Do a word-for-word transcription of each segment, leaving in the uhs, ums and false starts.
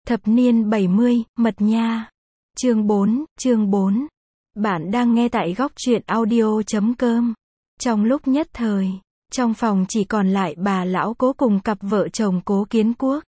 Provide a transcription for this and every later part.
Thập niên bảy mươi, mật nha. Chương bốn, chương bốn. Bạn đang nghe tại góc truyện audio chấm com. Trong lúc nhất thời, trong phòng chỉ còn lại bà lão Cố cùng cặp vợ chồng Cố Kiến Quốc.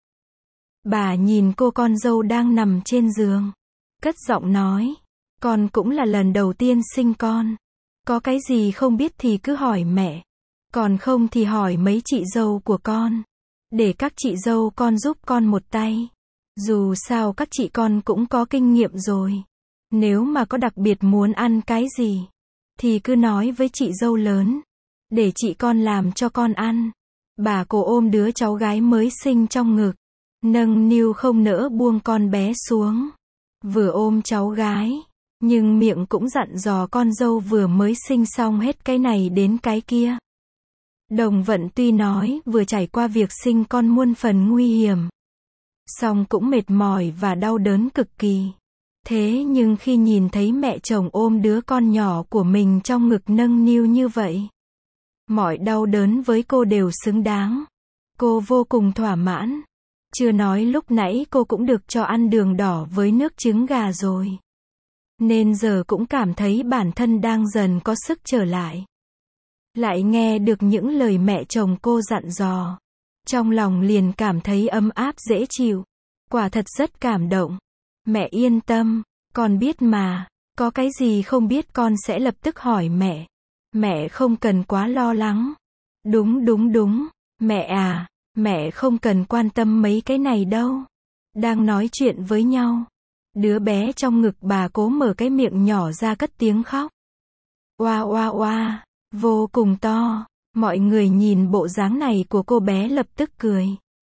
Bà nhìn cô con dâu đang nằm trên giường, cất giọng nói, con cũng là lần đầu tiên sinh con. Có cái gì không biết thì cứ hỏi mẹ, còn không thì hỏi mấy chị dâu của con, để các chị dâu con giúp con một tay. Dù sao các chị con cũng có kinh nghiệm rồi. Nếu mà có đặc biệt muốn ăn cái gì, thì cứ nói với chị dâu lớn, để chị con làm cho con ăn. Bà Cố ôm đứa cháu gái mới sinh trong ngực, nâng niu không nỡ buông con bé xuống. Vừa ôm cháu gái, nhưng miệng cũng dặn dò con dâu vừa mới sinh xong hết cái này đến cái kia. Đồng Vận tuy nói vừa trải qua việc sinh con muôn phần nguy hiểm, song cũng mệt mỏi và đau đớn cực kỳ. Thế nhưng khi nhìn thấy mẹ chồng ôm đứa con nhỏ của mình trong ngực nâng niu như vậy, mọi đau đớn với cô đều xứng đáng. Cô vô cùng thỏa mãn. Chưa nói lúc nãy cô cũng được cho ăn đường đỏ với nước trứng gà rồi, nên giờ cũng cảm thấy bản thân đang dần có sức trở lại. Lại nghe được những lời mẹ chồng cô dặn dò, trong lòng liền cảm thấy ấm áp dễ chịu. Quả thật rất cảm động. Mẹ yên tâm, con biết mà, có cái gì không biết con sẽ lập tức hỏi mẹ. Mẹ không cần quá lo lắng. Đúng đúng đúng, mẹ à, mẹ không cần quan tâm mấy cái này đâu. Đang nói chuyện với nhau, đứa bé trong ngực bà Cố mở cái miệng nhỏ ra cất tiếng khóc. Oa oa oa, vô cùng to. Mọi người nhìn bộ dáng này của cô bé lập tức cười.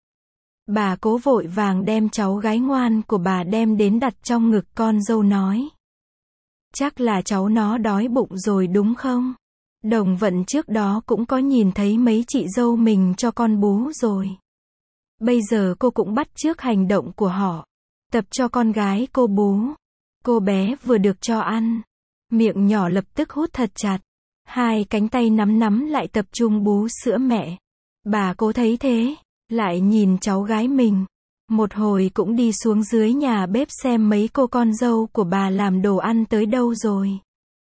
Bà Cố vội vàng đem cháu gái ngoan của bà đem đến đặt trong ngực con dâu nói, chắc là cháu nó đói bụng rồi đúng không? Đồng Vận trước đó cũng có nhìn thấy mấy chị dâu mình cho con bú rồi. Bây giờ cô cũng bắt chước hành động của họ, tập cho con gái cô bú. Cô bé vừa được cho ăn, miệng nhỏ lập tức hút thật chặt, hai cánh tay nắm nắm lại tập trung bú sữa mẹ. Bà Cố thấy thế, lại nhìn cháu gái mình, một hồi cũng đi xuống dưới nhà bếp xem mấy cô con dâu của bà làm đồ ăn tới đâu rồi.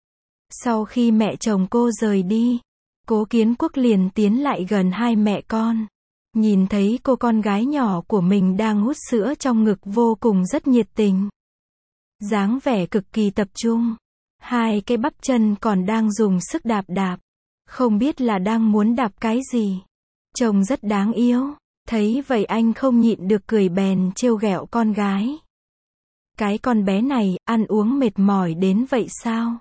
Sau khi mẹ chồng cô rời đi, Cố Kiến Quốc liền tiến lại gần hai mẹ con. Nhìn thấy cô con gái nhỏ của mình đang hút sữa trong ngực vô cùng rất nhiệt tình, dáng vẻ cực kỳ tập trung. Hai cái bắp chân còn đang dùng sức đạp đạp, không biết là đang muốn đạp cái gì. Trông rất đáng yêu. Thấy vậy anh không nhịn được cười bèn trêu ghẹo con gái. Cái con bé này, ăn uống mệt mỏi đến vậy sao?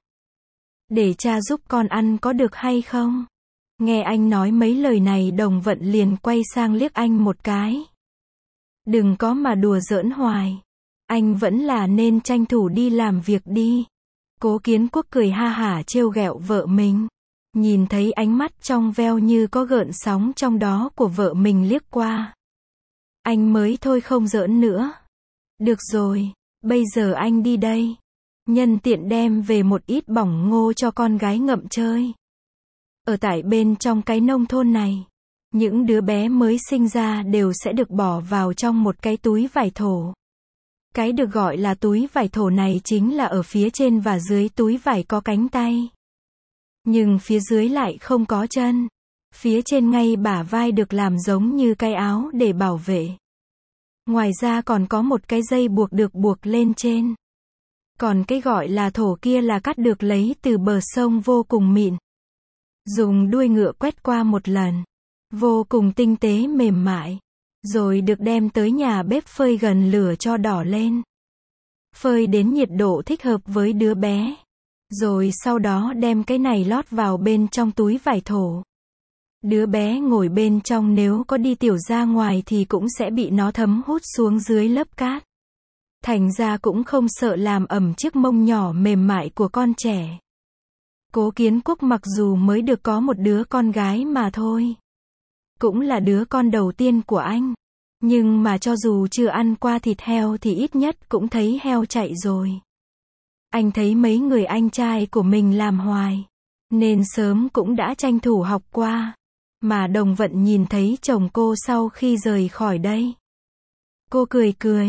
Để cha giúp con ăn có được hay không? Nghe anh nói mấy lời này Đồng Vận liền quay sang liếc anh một cái. Đừng có mà đùa giỡn hoài. Anh vẫn là nên tranh thủ đi làm việc đi. Cố Kiến Quốc cười ha hả trêu ghẹo vợ mình. Nhìn thấy ánh mắt trong veo như có gợn sóng trong đó của vợ mình liếc qua, anh mới thôi không giỡn nữa. Được rồi, bây giờ anh đi đây. Nhân tiện đem về một ít bỏng ngô cho con gái ngậm chơi. Ở tại bên trong cái nông thôn này, những đứa bé mới sinh ra đều sẽ được bỏ vào trong một cái túi vải thổ. Cái được gọi là túi vải thổ này chính là ở phía trên và dưới túi vải có cánh tay, nhưng phía dưới lại không có chân. Phía trên ngay bả vai được làm giống như cái áo để bảo vệ. Ngoài ra còn có một cái dây buộc được buộc lên trên. Còn cái gọi là thổ kia là cắt được lấy từ bờ sông vô cùng mịn. Dùng đuôi ngựa quét qua một lần. Vô cùng tinh tế mềm mại. Rồi được đem tới nhà bếp phơi gần lửa cho đỏ lên. Phơi đến nhiệt độ thích hợp với đứa bé. Rồi sau đó đem cái này lót vào bên trong túi vải thổ. Đứa bé ngồi bên trong nếu có đi tiểu ra ngoài thì cũng sẽ bị nó thấm hút xuống dưới lớp cát. Thành ra cũng không sợ làm ẩm chiếc mông nhỏ mềm mại của con trẻ. Cố Kiến Quốc mặc dù mới được có một đứa con gái mà thôi, cũng là đứa con đầu tiên của anh. Nhưng mà cho dù chưa ăn qua thịt heo thì ít nhất cũng thấy heo chạy rồi. Anh thấy mấy người anh trai của mình làm hoài, nên sớm cũng đã tranh thủ học qua. Mà Đồng Vận nhìn thấy chồng cô sau khi rời khỏi đây, cô cười cười,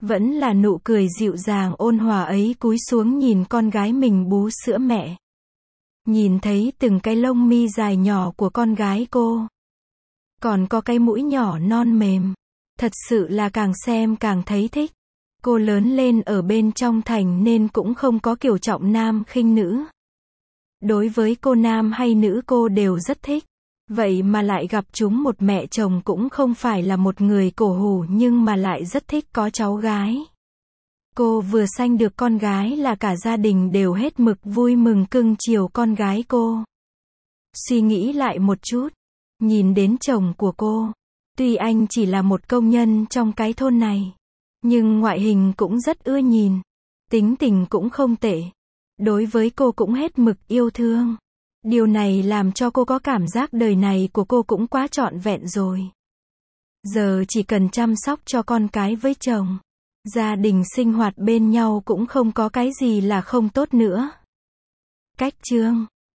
Vẫn là nụ cười dịu dàng ôn hòa ấy cúi xuống nhìn con gái mình bú sữa mẹ. Nhìn thấy từng cái lông mi dài nhỏ của con gái cô. Còn có cái mũi nhỏ non mềm. Thật sự là càng xem càng thấy thích. Cô lớn lên ở bên trong thành nên cũng không có kiểu trọng nam khinh nữ. Đối với cô nam hay nữ cô đều rất thích. Vậy mà lại gặp chúng một mẹ chồng cũng không phải là một người cổ hủ nhưng mà lại rất thích có cháu gái. Cô vừa sanh được con gái là cả gia đình đều hết mực vui mừng cưng chiều con gái cô. Suy nghĩ lại một chút. Nhìn đến chồng của cô. Tuy anh chỉ là một công nhân trong cái thôn này. Nhưng ngoại hình cũng rất ưa nhìn. Tính tình cũng không tệ. Đối với cô cũng hết mực yêu thương. Điều này làm cho cô có cảm giác đời này của cô cũng quá trọn vẹn rồi. Giờ chỉ cần chăm sóc cho con cái với chồng. Gia đình sinh hoạt bên nhau cũng không có cái gì là không tốt nữa. Cách chương